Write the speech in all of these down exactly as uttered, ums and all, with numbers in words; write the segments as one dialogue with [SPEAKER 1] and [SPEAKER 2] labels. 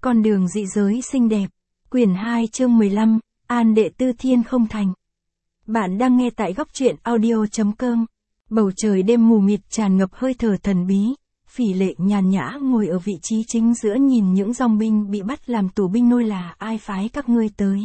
[SPEAKER 1] Con đường dị giới xinh đẹp. Quyển hai chương mười lăm, An đệ tư thiên không thành. Bạn đang nghe tại góc truyện audio chấm com. Bầu trời đêm mù mịt tràn ngập hơi thở thần bí. Phỉ Lệ nhàn nhã ngồi ở vị trí chính giữa nhìn những dòng binh bị bắt làm tù binh nôi là ai phái các ngươi tới.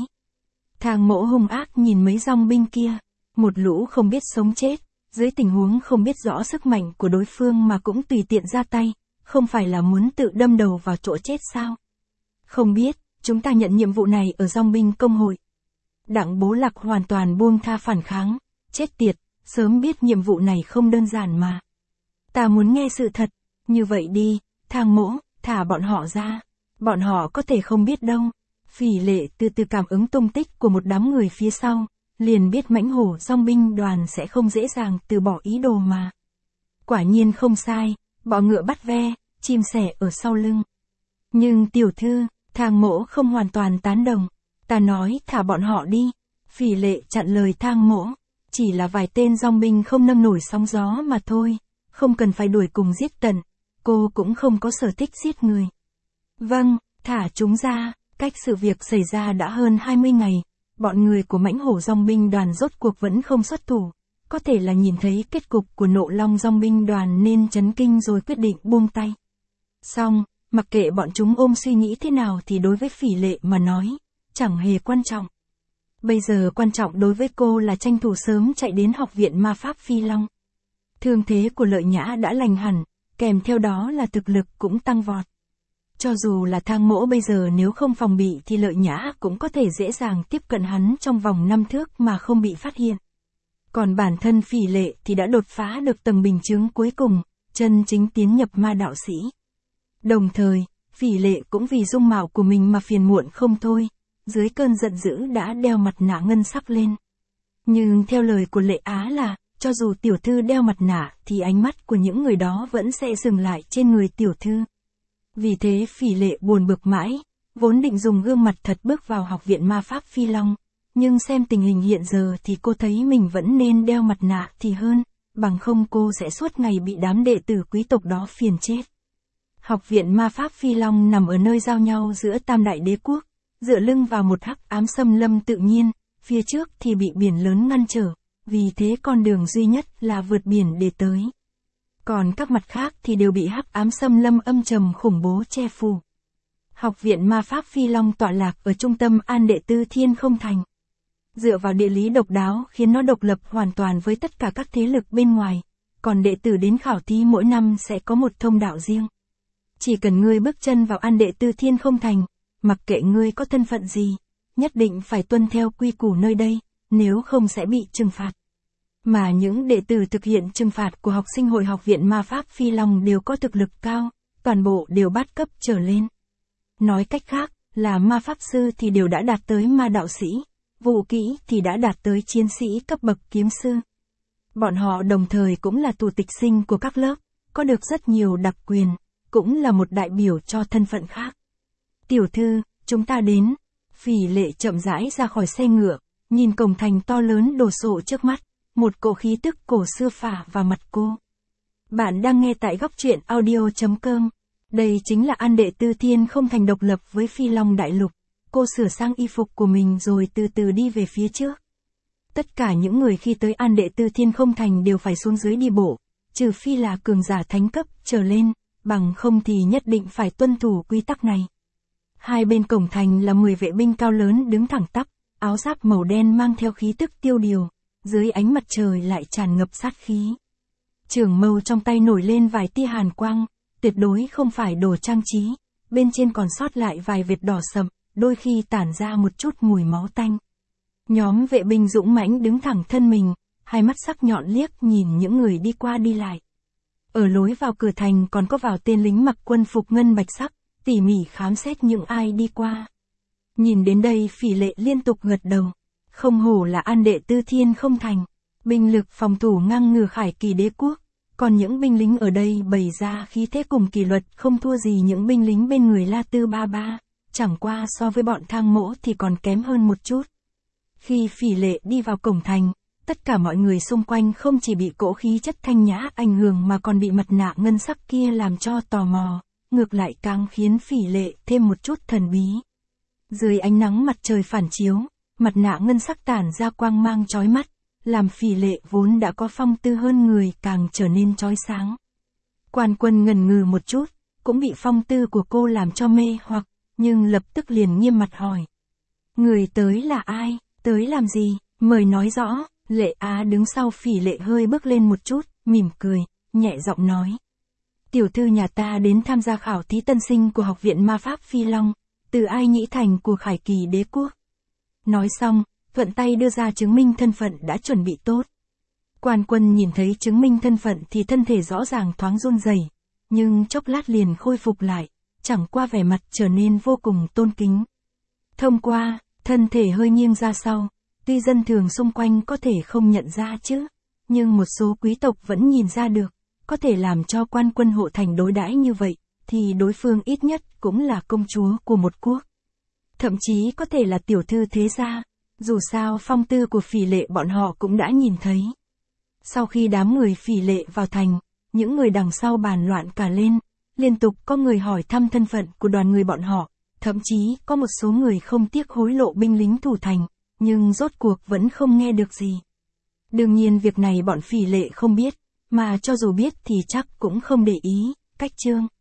[SPEAKER 1] Thang Mỗ hung ác nhìn mấy dòng binh kia. Một lũ không biết sống chết, dưới tình huống không biết rõ sức mạnh của đối phương mà cũng tùy tiện ra tay, không phải là muốn tự đâm đầu vào chỗ chết sao? Không biết, chúng ta nhận nhiệm vụ này ở dòng binh công hội. Đặng Bố Lạc hoàn toàn buông tha phản kháng, chết tiệt, sớm biết nhiệm vụ này không đơn giản mà. Ta muốn nghe sự thật, như vậy đi, Thang Mỗ, thả bọn họ ra, bọn họ có thể không biết đâu. Phỉ Lệ từ từ cảm ứng tung tích của một đám người phía sau, liền biết mãnh hổ dòng binh đoàn sẽ không dễ dàng từ bỏ ý đồ mà. Quả nhiên không sai, bọ ngựa bắt ve, chim sẻ ở sau lưng. Nhưng tiểu thư, Thang Mỗ không hoàn toàn tán đồng. Ta nói thả bọn họ đi. Phỉ Lệ chặn lời Thang Mỗ. Chỉ là vài tên dòng binh không nâng nổi sóng gió mà thôi. Không cần phải đuổi cùng giết tận. Cô cũng không có sở thích giết người. Vâng, thả chúng ra. Cách sự việc xảy ra đã hơn hai mươi ngày. Bọn người của mãnh hổ dòng binh đoàn rốt cuộc vẫn không xuất thủ. Có thể là nhìn thấy kết cục của Nộ Long dòng binh đoàn nên chấn kinh rồi quyết định buông tay. Xong, mặc kệ bọn chúng ôm suy nghĩ thế nào thì đối với Phỉ Lệ mà nói, chẳng hề quan trọng. Bây giờ quan trọng đối với cô là tranh thủ sớm chạy đến học viện ma pháp Phi Long. Thương thế của Lợi Nhã đã lành hẳn, kèm theo đó là thực lực cũng tăng vọt. Cho dù là Thang Mỗ bây giờ nếu không phòng bị thì Lợi Nhã cũng có thể dễ dàng tiếp cận hắn trong vòng năm thước mà không bị phát hiện. Còn bản thân Phỉ Lệ thì đã đột phá được tầng bình chướng cuối cùng, chân chính tiến nhập ma đạo sĩ. Đồng thời, Phỉ Lệ cũng vì dung mạo của mình mà phiền muộn không thôi, dưới cơn giận dữ đã đeo mặt nạ ngân sắc lên. Nhưng theo lời của Lệ Á là, cho dù tiểu thư đeo mặt nạ thì ánh mắt của những người đó vẫn sẽ dừng lại trên người tiểu thư. Vì thế Phỉ Lệ buồn bực mãi, vốn định dùng gương mặt thật bước vào học viện ma pháp Phi Long, nhưng xem tình hình hiện giờ thì cô thấy mình vẫn nên đeo mặt nạ thì hơn, bằng không cô sẽ suốt ngày bị đám đệ tử quý tộc đó phiền chết. Học viện ma pháp Phi Long nằm ở nơi giao nhau giữa Tam Đại Đế Quốc, dựa lưng vào một hắc ám xâm lâm tự nhiên, phía trước thì bị biển lớn ngăn trở, vì thế con đường duy nhất là vượt biển để tới. Còn các mặt khác thì đều bị hắc ám xâm lâm âm trầm khủng bố che phủ. Học viện ma pháp Phi Long tọa lạc ở trung tâm An đệ tư thiên không thành. Dựa vào địa lý độc đáo khiến nó độc lập hoàn toàn với tất cả các thế lực bên ngoài, còn đệ tử đến khảo thí mỗi năm sẽ có một thông đạo riêng. Chỉ cần ngươi bước chân vào An đệ tư thiên không thành, mặc kệ ngươi có thân phận gì, nhất định phải tuân theo quy củ nơi đây, nếu không sẽ bị trừng phạt. Mà những đệ tử thực hiện trừng phạt của học sinh hội học viện ma pháp Phi Long đều có thực lực cao, toàn bộ đều bát cấp trở lên. Nói cách khác, là ma pháp sư thì đều đã đạt tới ma đạo sĩ, vũ kỹ thì đã đạt tới chiến sĩ cấp bậc kiếm sư. Bọn họ đồng thời cũng là tù tịch sinh của các lớp, có được rất nhiều đặc quyền, cũng là một đại biểu cho thân phận khác. Tiểu thư, chúng ta đến. Phỉ Lệ chậm rãi ra khỏi xe ngựa, nhìn cổng thành to lớn đổ sộ trước mắt, một cỗ khí tức cổ xưa phả vào mặt cô. Bạn đang nghe tại góc truyện audio chấm com. Đây chính là An đệ tư thiên không thành độc lập với Phi Long đại lục. Cô sửa sang y phục của mình rồi từ từ đi về phía trước. Tất cả những người khi tới An đệ tư thiên không thành đều phải xuống dưới đi bộ, trừ phi là cường giả thánh cấp trở lên, bằng không thì nhất định phải tuân thủ quy tắc này. Hai bên cổng thành là mười vệ binh cao lớn đứng thẳng tắp, áo giáp màu đen mang theo khí tức tiêu điều, dưới ánh mặt trời lại tràn ngập sát khí. Trường mâu trong tay nổi lên vài tia hàn quang, tuyệt đối không phải đồ trang trí, bên trên còn sót lại vài vệt đỏ sậm, đôi khi tản ra một chút mùi máu tanh. Nhóm vệ binh dũng mãnh đứng thẳng thân mình, hai mắt sắc nhọn liếc nhìn những người đi qua đi lại. Ở lối vào cửa thành còn có vào tên lính mặc quân phục ngân bạch sắc, tỉ mỉ khám xét những ai đi qua. Nhìn đến đây Phỉ Lệ liên tục gật đầu. Không hổ là An đệ tư thiên không thành. Binh lực phòng thủ ngang ngửa Khải Kỳ Đế Quốc. Còn những binh lính ở đây bày ra khí thế cùng kỷ luật không thua gì những binh lính bên người La Tư Ba Ba. Chẳng qua so với bọn Thang Mỗ thì còn kém hơn một chút. Khi Phỉ Lệ đi vào cổng thành, tất cả mọi người xung quanh không chỉ bị cỗ khí chất thanh nhã ảnh hưởng mà còn bị mặt nạ ngân sắc kia làm cho tò mò. ngược lại càng khiến Phỉ Lệ thêm một chút thần bí. Dưới ánh nắng mặt trời phản chiếu, mặt nạ ngân sắc tản ra quang mang chói mắt, làm Phỉ Lệ vốn đã có phong tư hơn người càng trở nên chói sáng. Quan Quân ngần ngừ một chút, cũng bị phong tư của cô làm cho mê hoặc, nhưng lập tức liền nghiêm mặt hỏi. Người tới là ai, tới làm gì, mời nói rõ. Lệ Á đứng sau Phỉ Lệ hơi bước lên một chút, mỉm cười, nhẹ giọng nói. Tiểu thư nhà ta đến tham gia khảo thí tân sinh của Học viện Ma Pháp Phi Long, từ Ai Nhĩ Thành của Khải Kỳ Đế Quốc. Nói xong, thuận tay đưa ra chứng minh thân phận đã chuẩn bị tốt. Quan Quân nhìn thấy chứng minh thân phận thì thân thể rõ ràng thoáng run rẩy, nhưng chốc lát liền khôi phục lại, chẳng qua vẻ mặt trở nên vô cùng tôn kính. Thông qua, thân thể hơi nghiêng ra sau, tuy dân thường xung quanh có thể không nhận ra chứ, nhưng một số quý tộc vẫn nhìn ra được, có thể làm cho Quan Quân hộ thành đối đãi như vậy, thì đối phương ít nhất cũng là công chúa của một quốc. Thậm chí có thể là tiểu thư thế gia, dù sao phong tư của Phỉ Lệ bọn họ cũng đã nhìn thấy. Sau khi đám người Phỉ Lệ vào thành, những người đằng sau bàn loạn cả lên, liên tục có người hỏi thăm thân phận của đoàn người bọn họ, thậm chí có một số người không tiếc hối lộ binh lính thủ thành, nhưng rốt cuộc vẫn không nghe được gì. Đương nhiên việc này bọn Phỉ Lệ không biết, mà cho dù biết thì chắc cũng không để ý. Cách chương